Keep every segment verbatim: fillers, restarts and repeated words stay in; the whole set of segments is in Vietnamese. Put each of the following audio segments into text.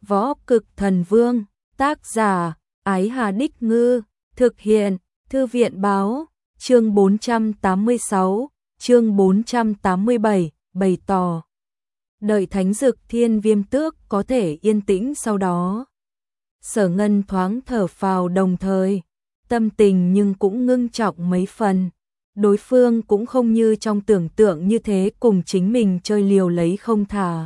Võ Cực Thần Vương, tác giả, Ái Hà Đích Ngư, thực hiện, Thư viện Báo, chương bốn trăm tám mươi sáu, chương bốn trăm tám mươi bảy, bày tỏ. Đợi Thánh Dực Thiên Viêm Tước có thể yên tĩnh sau đó. Sở Ngân thoáng thở phào đồng thời, tâm tình nhưng cũng ngưng trọng mấy phần. Đối phương cũng không như trong tưởng tượng như thế cùng chính mình chơi liều lấy không thả.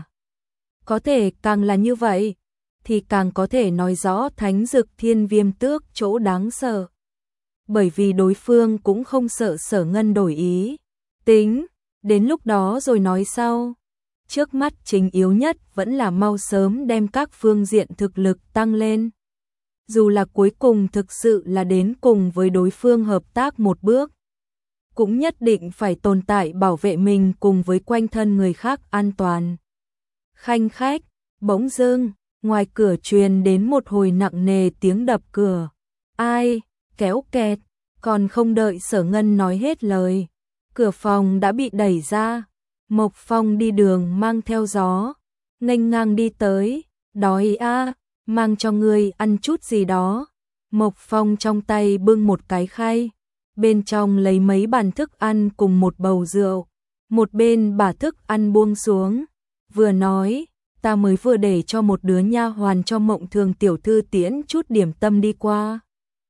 Có thể càng là như vậy, thì càng có thể nói rõ Thánh Dực Thiên Viêm Tước chỗ đáng sợ. Bởi vì đối phương cũng không sợ Sở Ngân đổi ý. Tính, đến lúc đó rồi nói sau. Trước mắt chính yếu nhất vẫn là mau sớm đem các phương diện thực lực tăng lên. Dù là cuối cùng thực sự là đến cùng với đối phương hợp tác một bước, cũng nhất định phải tồn tại bảo vệ mình cùng với quanh thân người khác an toàn. Khanh khách, bỗng dưng, ngoài cửa truyền đến một hồi nặng nề tiếng đập cửa. Ai, kéo kẹt, còn không đợi Sở Ngân nói hết lời. Cửa phòng đã bị đẩy ra, Mộc Phong đi đường mang theo gió, nghênh ngang đi tới, đói a, mang cho ngươi ăn chút gì đó. Mộc Phong trong tay bưng một cái khay, bên trong lấy mấy bàn thức ăn cùng một bầu rượu, một bên bả thức ăn buông xuống, vừa nói, ta mới vừa để cho một đứa nha hoàn cho Mộng Thường tiểu thư tiễn chút điểm tâm đi qua.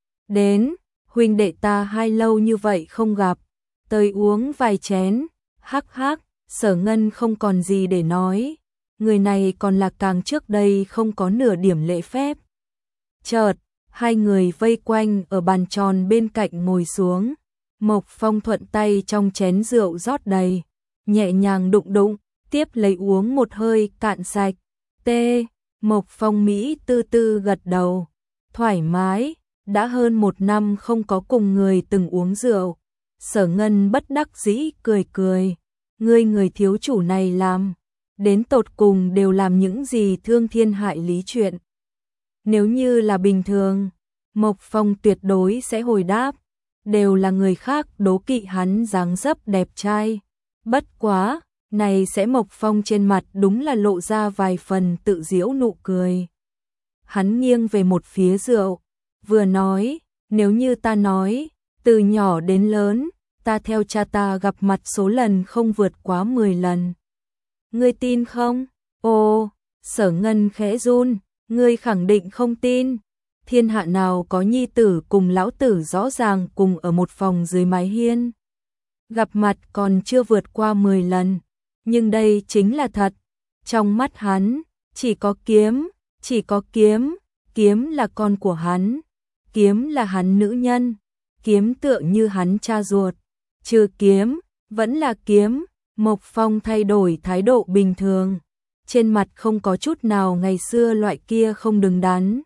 Đến, huynh đệ ta hai lâu như vậy không gặp, tới uống vài chén, hắc hắc. Sở Ngân không còn gì để nói, người này còn là càng trước đây không có nửa điểm lễ phép. Chợt, hai người vây quanh ở bàn tròn bên cạnh ngồi xuống, Mộc Phong thuận tay trong chén rượu rót đầy, nhẹ nhàng đụng đụng, tiếp lấy uống một hơi cạn sạch. Tê, Mộc Phong Mỹ tư tư gật đầu, thoải mái, đã hơn một năm không có cùng người từng uống rượu. Sở Ngân bất đắc dĩ cười cười. Ngươi người thiếu chủ này làm, đến tột cùng đều làm những gì thương thiên hại lý chuyện. Nếu như là bình thường, Mộc Phong tuyệt đối sẽ hồi đáp, đều là người khác đố kỵ hắn dáng dấp đẹp trai. Bất quá, này sẽ Mộc Phong trên mặt đúng là lộ ra vài phần tự giễu nụ cười. Hắn nghiêng về một phía rượu, vừa nói, nếu như ta nói, từ nhỏ đến lớn, ta theo cha ta gặp mặt số lần không vượt quá mười lần. Ngươi tin không? Ồ, Sở Ngân khẽ run, ngươi khẳng định không tin. Thiên hạ nào có nhi tử cùng lão tử rõ ràng cùng ở một phòng dưới mái hiên. Gặp mặt còn chưa vượt qua mười lần, nhưng đây chính là thật. Trong mắt hắn, chỉ có kiếm, chỉ có kiếm, kiếm là con của hắn, kiếm là hắn nữ nhân, kiếm tựa như hắn cha ruột. Trừ kiếm, vẫn là kiếm. Mộc Phong thay đổi thái độ bình thường, trên mặt không có chút nào ngày xưa loại kia không đứng đắn.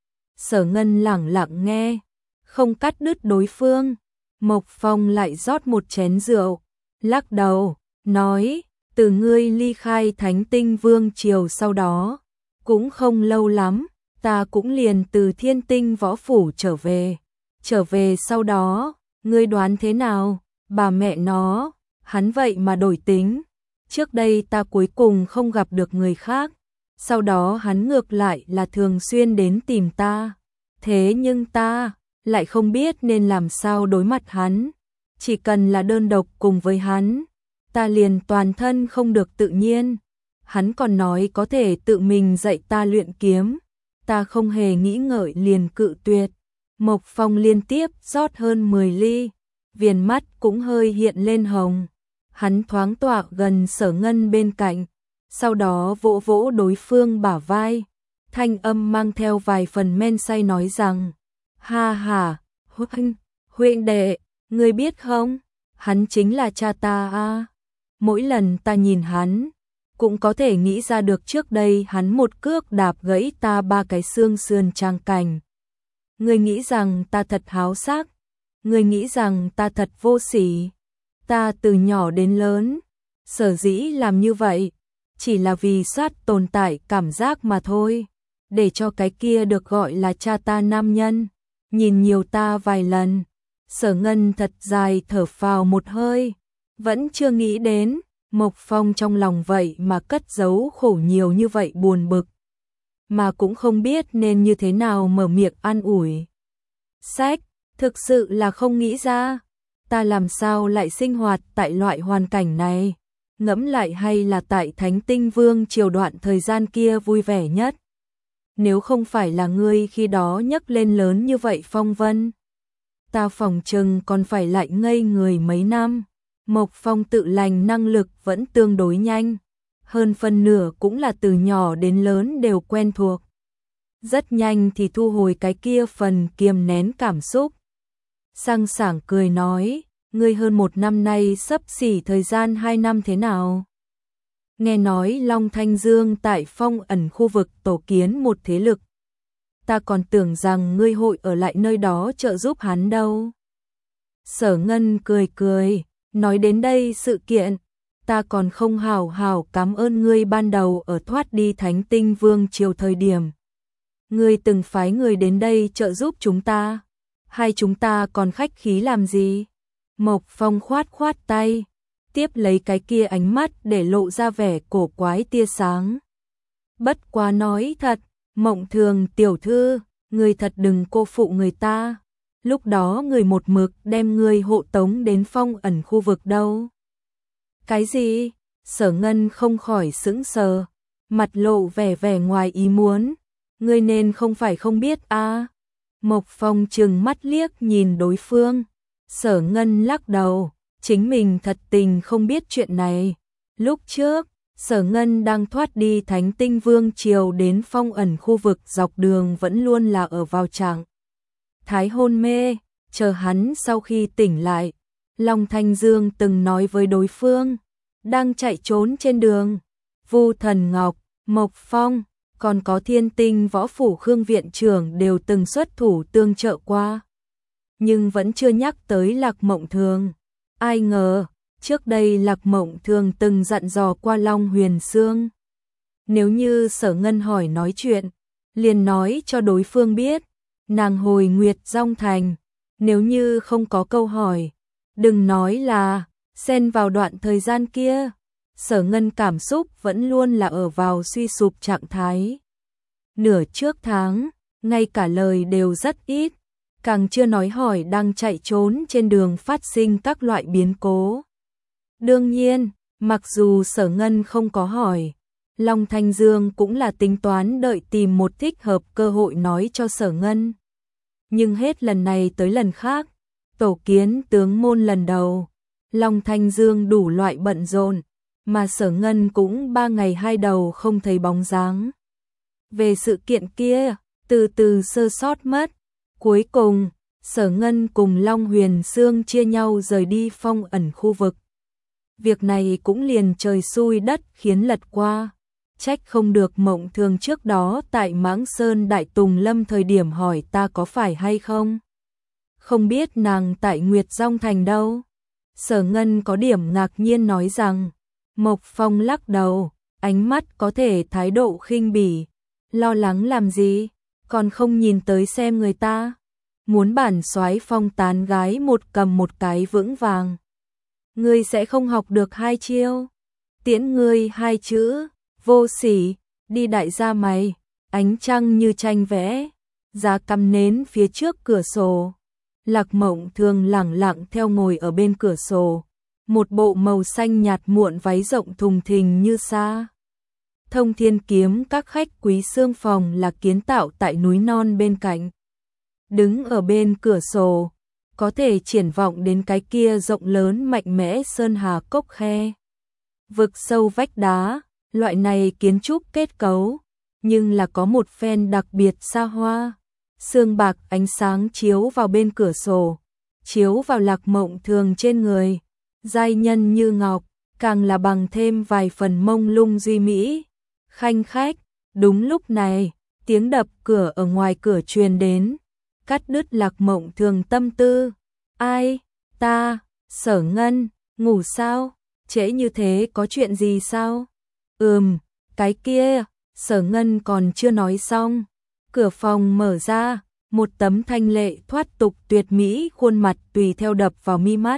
Sở Ngân lẳng lặng nghe, không cắt đứt đối phương. Mộc Phong lại rót một chén rượu, lắc đầu, nói, từ ngươi ly khai Thánh Tinh Vương triều sau đó, cũng không lâu lắm, ta cũng liền từ Thiên Tinh Võ Phủ trở về. Trở về sau đó, ngươi đoán thế nào? Bà mẹ nó, hắn vậy mà đổi tính. Trước đây ta cuối cùng không gặp được người khác, sau đó hắn ngược lại là thường xuyên đến tìm ta. Thế nhưng ta lại không biết nên làm sao đối mặt hắn. Chỉ cần là đơn độc cùng với hắn, ta liền toàn thân không được tự nhiên. Hắn còn nói có thể tự mình dạy ta luyện kiếm, ta không hề nghĩ ngợi liền cự tuyệt. Mộc Phong liên tiếp rót hơn mười ly, viền mắt cũng hơi hiện lên hồng. Hắn thoáng tọa gần Sở Ngân bên cạnh, sau đó vỗ vỗ đối phương bả vai, thanh âm mang theo vài phần men say nói rằng, ha ha, huynh, huynh đệ, ngươi biết không, hắn chính là cha ta a. Mỗi lần ta nhìn hắn, cũng có thể nghĩ ra được trước đây hắn một cước đạp gãy ta ba cái xương sườn trang cảnh. Ngươi nghĩ rằng ta thật háo sắc, ngươi nghĩ rằng ta thật vô sỉ. Ta từ nhỏ đến lớn, sở dĩ làm như vậy, chỉ là vì soát tồn tại cảm giác mà thôi, để cho cái kia được gọi là cha ta nam nhân, nhìn nhiều ta vài lần. Sở Ngân thật dài thở phào một hơi, vẫn chưa nghĩ đến, Mộc Phong trong lòng vậy mà cất giấu khổ nhiều như vậy buồn bực. mà cũng không biết nên như thế nào mở miệng an ủi. Sách, thực sự là không nghĩ ra, ta làm sao lại sinh hoạt tại loại hoàn cảnh này, ngẫm lại hay là tại Thánh Tinh Vương triều đoạn thời gian kia vui vẻ nhất. Nếu không phải là ngươi khi đó nhấc lên lớn như vậy phong vân, ta phòng chừng còn phải lại ngây người mấy năm. Mộc Phong tự lành năng lực vẫn tương đối nhanh, hơn phân nửa cũng là từ nhỏ đến lớn đều quen thuộc. Rất nhanh thì thu hồi cái kia phần kiềm nén cảm xúc. Sang sảng cười nói, ngươi hơn một năm nay sắp xỉ thời gian hai năm thế nào? Nghe nói Long Thanh Dương tại Phong ẩn khu vực tổ kiến một thế lực. Ta còn tưởng rằng ngươi hội ở lại nơi đó trợ giúp hắn đâu. Sở Ngân cười cười, nói đến đây sự kiện, ta còn không hào hào cảm ơn ngươi ban đầu ở thoát đi Thánh Tinh Vương triều thời điểm. Ngươi từng phái người đến đây trợ giúp chúng ta, hay chúng ta còn khách khí làm gì? Mộc Phong khoát khoát tay, tiếp lấy cái kia ánh mắt để lộ ra vẻ cổ quái tia sáng. Bất quá nói thật, Mộng Thường tiểu thư, ngươi thật đừng cô phụ người ta. Lúc đó người một mực đem ngươi hộ tống đến Phong ẩn khu vực đâu. Cái gì? Sở Ngân không khỏi sững sờ, mặt lộ vẻ vẻ ngoài ý muốn. Ngươi nên không phải không biết a? À? Mộc Phong trừng mắt liếc nhìn đối phương. Sở Ngân lắc đầu, chính mình thật tình không biết chuyện này. Lúc trước, Sở Ngân đang thoát đi Thánh Tinh Vương triều đến Phong ẩn khu vực dọc đường vẫn luôn là ở vào trạng thái hôn mê, chờ hắn sau khi tỉnh lại. Long Thanh Dương từng nói với đối phương, đang chạy trốn trên đường, Vu Thần Ngọc, Mộc Phong, còn có Thiên Tinh Võ Phủ Khương viện trưởng đều từng xuất thủ tương trợ qua. Nhưng vẫn chưa nhắc tới Lạc Mộng Thường. Ai ngờ, trước đây Lạc Mộng Thường từng dặn dò qua Long Huyền Sương. Nếu như Sở Ngân hỏi nói chuyện, liền nói cho đối phương biết, nàng hồi Nguyệt Dong Thành. Nếu như không có câu hỏi, đừng nói là xen vào đoạn thời gian kia. Sở Ngân cảm xúc vẫn luôn là ở vào suy sụp trạng thái. Nửa trước tháng, ngay cả lời đều rất ít, càng chưa nói hỏi đang chạy trốn trên đường phát sinh các loại biến cố. Đương nhiên, mặc dù Sở Ngân không có hỏi, Long Thanh Dương cũng là tính toán đợi tìm một thích hợp cơ hội nói cho Sở Ngân. Nhưng hết lần này tới lần khác, tổ kiến tướng môn lần đầu, Long Thanh Dương đủ loại bận rộn, mà Sở Ngân cũng ba ngày hai đầu không thấy bóng dáng. Về sự kiện kia, từ từ sơ sót mất. Cuối cùng, Sở Ngân cùng Long Huyền Sương chia nhau rời đi Phong ẩn khu vực. Việc này cũng liền trời xui đất khiến lật qua. Trách không được Mộng Thường trước đó tại Mãng Sơn Đại Tùng Lâm thời điểm hỏi ta có phải hay không. Không biết nàng tại Nguyệt Dong Thành đâu. Sở Ngân có điểm ngạc nhiên nói rằng. Mộc Phong lắc đầu, ánh mắt có thể thái độ khinh bỉ. Lo lắng làm gì, còn không nhìn tới xem người ta. Muốn bản soái phong tán gái một cầm một cái vững vàng. Ngươi sẽ không học được hai chiêu. Tiễn ngươi hai chữ, vô sỉ, đi đại gia mày. Ánh trăng như tranh vẽ, giá cắm nến phía trước cửa sổ. Lạc Mộng Thường lẳng lặng theo ngồi ở bên cửa sổ. Một bộ màu xanh nhạt muộn váy rộng thùng thình như sa. Thông Thiên Kiếm các khách quý xương phòng là kiến tạo tại núi non bên cạnh. Đứng ở bên cửa sổ, có thể triển vọng đến cái kia rộng lớn mạnh mẽ sơn hà cốc khe. Vực sâu vách đá, loại này kiến trúc kết cấu, nhưng là có một phen đặc biệt xa hoa. Sương bạc ánh sáng chiếu vào bên cửa sổ, chiếu vào Lạc Mộng Thường trên người. Giai nhân như ngọc, càng là bằng thêm vài phần mông lung duy mỹ. Khanh khách, đúng lúc này, tiếng đập cửa ở ngoài cửa truyền đến, cắt đứt Lạc Mộng Thường tâm tư. Ai? Ta? Sở Ngân, ngủ sao? Trễ như thế có chuyện gì sao? Ừm, cái kia, Sở Ngân còn chưa nói xong. Cửa phòng mở ra, một tấm thanh lệ thoát tục tuyệt mỹ khuôn mặt tùy theo đập vào mi mắt.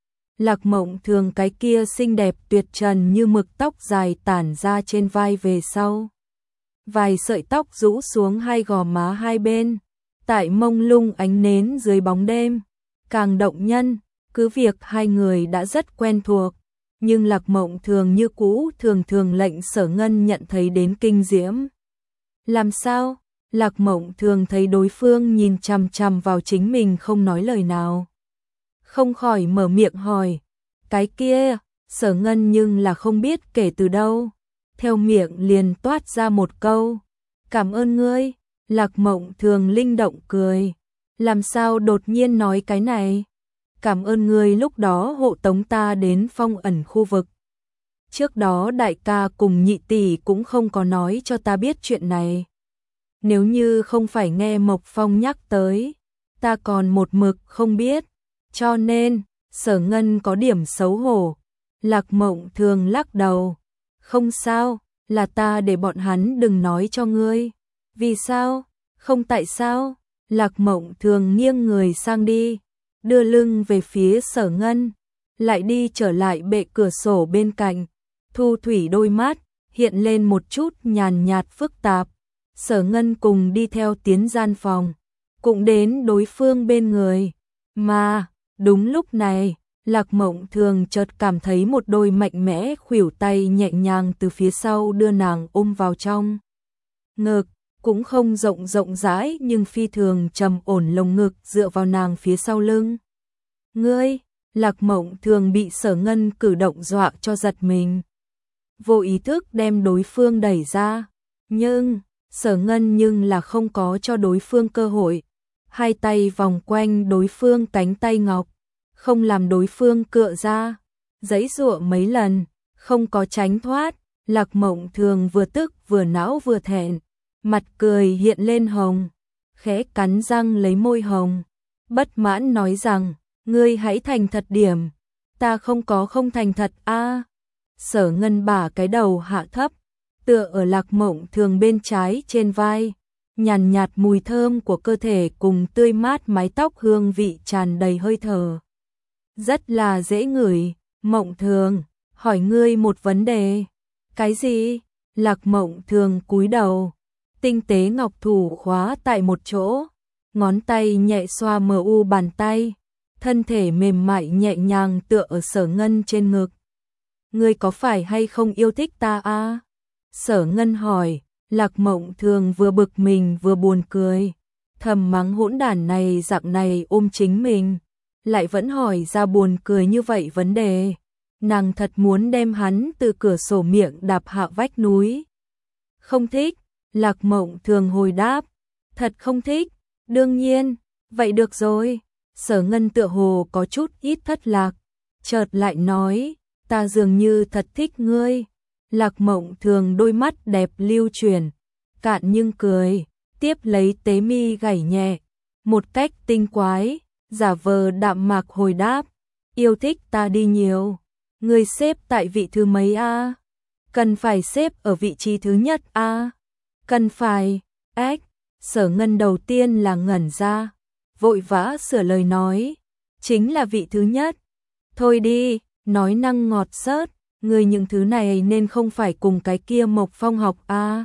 Lạc Mộng Thường cái kia xinh đẹp tuyệt trần như mực tóc dài tản ra trên vai về sau. vài sợi tóc rũ xuống hai gò má hai bên, tại mông lung ánh nến dưới bóng đêm, càng động nhân, cứ việc hai người đã rất quen thuộc, nhưng Lạc Mộng Thường như cũ thường thường lệnh Sở Ngân nhận thấy đến kinh diễm. Làm sao? Lạc Mộng Thường thấy đối phương nhìn chằm chằm vào chính mình không nói lời nào. Không khỏi mở miệng hỏi, cái kia, Sở Ngân nhưng là không biết kể từ đâu. Theo miệng liền toát ra một câu, cảm ơn ngươi. Lạc Mộng Thường linh động cười, làm sao đột nhiên nói cái này? Cảm ơn ngươi lúc đó hộ tống ta đến phong ẩn khu vực. Trước đó đại ca cùng nhị tỷ cũng không có nói cho ta biết chuyện này. Nếu như không phải nghe Mộc Phong nhắc tới, ta còn một mực không biết. Cho nên, Sở Ngân có điểm xấu hổ. Lạc Mộng Thường lắc đầu. Không sao, là ta để bọn hắn đừng nói cho ngươi. Vì sao? Không tại sao? Lạc Mộng Thường nghiêng người sang đi, đưa lưng về phía Sở Ngân, lại đi trở lại bệ cửa sổ bên cạnh. Thu thủy đôi mắt hiện lên một chút nhàn nhạt phức tạp. Sở Ngân cùng đi theo tiến gian phòng, cũng đến đối phương bên người. Mà, đúng lúc này, Lạc Mộng Thường chợt cảm thấy một đôi mạnh mẽ khuỷu tay nhẹ nhàng từ phía sau đưa nàng ôm vào trong ngực, cũng không rộng rộng rãi nhưng phi thường trầm ổn lồng ngực dựa vào nàng phía sau lưng. Ngươi, Lạc Mộng Thường bị Sở Ngân cử động dọa cho giật mình, vô ý thức đem đối phương đẩy ra, nhưng Sở Ngân nhưng là không có cho đối phương cơ hội, hai tay vòng quanh đối phương cánh tay ngọc, không làm đối phương cựa ra, giãy giụa mấy lần, không có tránh thoát. Lạc Mộng Thường vừa tức vừa não vừa thẹn, mặt cười hiện lên hồng, khẽ cắn răng lấy môi hồng, bất mãn nói rằng, ngươi hãy thành thật điểm, ta không có không thành thật a. À. Sở Ngân bả cái đầu hạ thấp, tựa ở Lạc Mộng Thường bên trái trên vai, nhàn nhạt mùi thơm của cơ thể cùng tươi mát mái tóc hương vị tràn đầy hơi thở. Rất là dễ ngửi. Mộng Thường, hỏi ngươi một vấn đề. Cái gì? Lạc Mộng Thường cúi đầu, tinh tế ngọc thủ khóa tại một chỗ, ngón tay nhẹ xoa mờ u bàn tay, thân thể mềm mại nhẹ nhàng tựa ở Sở Ngân trên ngực. Ngươi có phải hay không yêu thích ta a? À? Sở Ngân hỏi. Lạc Mộng Thường vừa bực mình vừa buồn cười, thầm mắng hỗn đản này dạng này ôm chính mình, lại vẫn hỏi ra buồn cười như vậy vấn đề. Nàng thật muốn đem hắn từ cửa sổ miệng đạp hạ vách núi. Không thích. Lạc Mộng Thường hồi đáp. Thật không thích. Đương nhiên. Vậy được rồi. Sở Ngân tựa hồ có chút ít thất lạc, chợt lại nói, ta dường như thật thích ngươi. Lạc Mộng Thường đôi mắt đẹp lưu chuyển, cạn nhưng cười, tiếp lấy tế mi gảy nhẹ, một cách tinh quái, giả vờ đạm mạc hồi đáp, yêu thích ta đi nhiều. Ngươi xếp tại vị thứ mấy a? À? Cần phải xếp ở vị trí thứ nhất a? À? Cần phải. Ếch. Sở Ngân đầu tiên là ngẩn ra, vội vã sửa lời nói, chính là vị thứ nhất. Thôi đi, nói năng ngọt xớt, ngươi những thứ này nên không phải cùng cái kia Mộc Phong học a? À?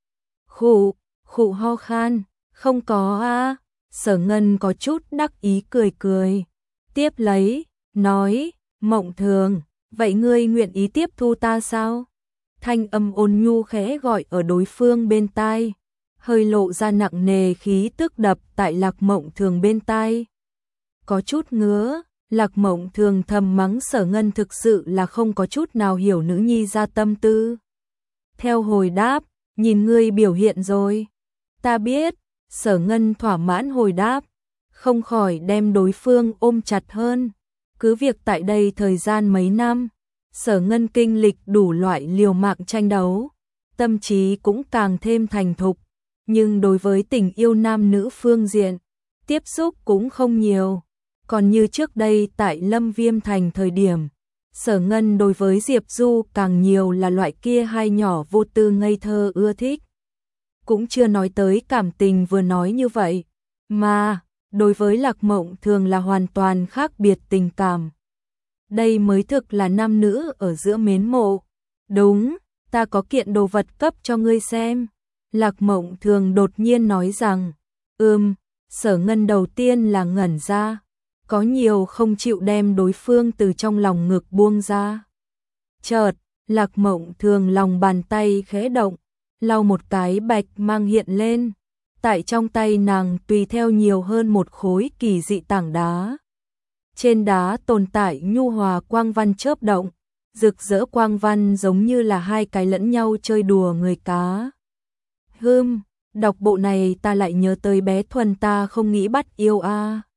Khụ, khụ ho khan, không có a. À? Sở Ngân có chút đắc ý cười cười, tiếp lấy, nói, Mộng Thường, vậy ngươi nguyện ý tiếp thu ta sao? Thanh âm ôn nhu khẽ gọi ở đối phương bên tai, hơi lộ ra nặng nề khí tức đập tại Lạc Mộng Thường bên tai. Có chút ngứa, Lạc Mộng Thường thầm mắng Sở Ngân thực sự là không có chút nào hiểu nữ nhi ra tâm tư. Theo hồi đáp, nhìn ngươi biểu hiện rồi. Ta biết. Sở Ngân thỏa mãn hồi đáp, không khỏi đem đối phương ôm chặt hơn. Cứ việc tại đây thời gian mấy năm, Sở Ngân kinh lịch đủ loại liều mạng tranh đấu, tâm trí cũng càng thêm thành thục, nhưng đối với tình yêu nam nữ phương diện, tiếp xúc cũng không nhiều. Còn như trước đây tại Lâm Viêm Thành thời điểm, Sở Ngân đối với Diệp Du càng nhiều là loại kia hai nhỏ vô tư ngây thơ ưa thích. Cũng chưa nói tới cảm tình vừa nói như vậy, mà đối với Lạc Mộng Thường là hoàn toàn khác biệt tình cảm. Đây mới thực là nam nữ ở giữa mến mộ. Đúng, ta có kiện đồ vật cấp cho ngươi xem. Lạc Mộng Thường đột nhiên nói rằng, ừm, Sở Ngân đầu tiên là ngẩn ra, có nhiều không chịu đem đối phương từ trong lòng ngực buông ra. Chợt, Lạc Mộng Thường lòng bàn tay khẽ động, lau một cái bạch mang hiện lên, tại trong tay nàng tùy theo nhiều hơn một khối kỳ dị tảng đá. Trên đá tồn tại nhu hòa quang văn chớp động, rực rỡ quang văn giống như là hai cái lẫn nhau chơi đùa người cá. Hừm, đọc bộ này ta lại nhớ tới bé Thuần ta không nghĩ bắt yêu a.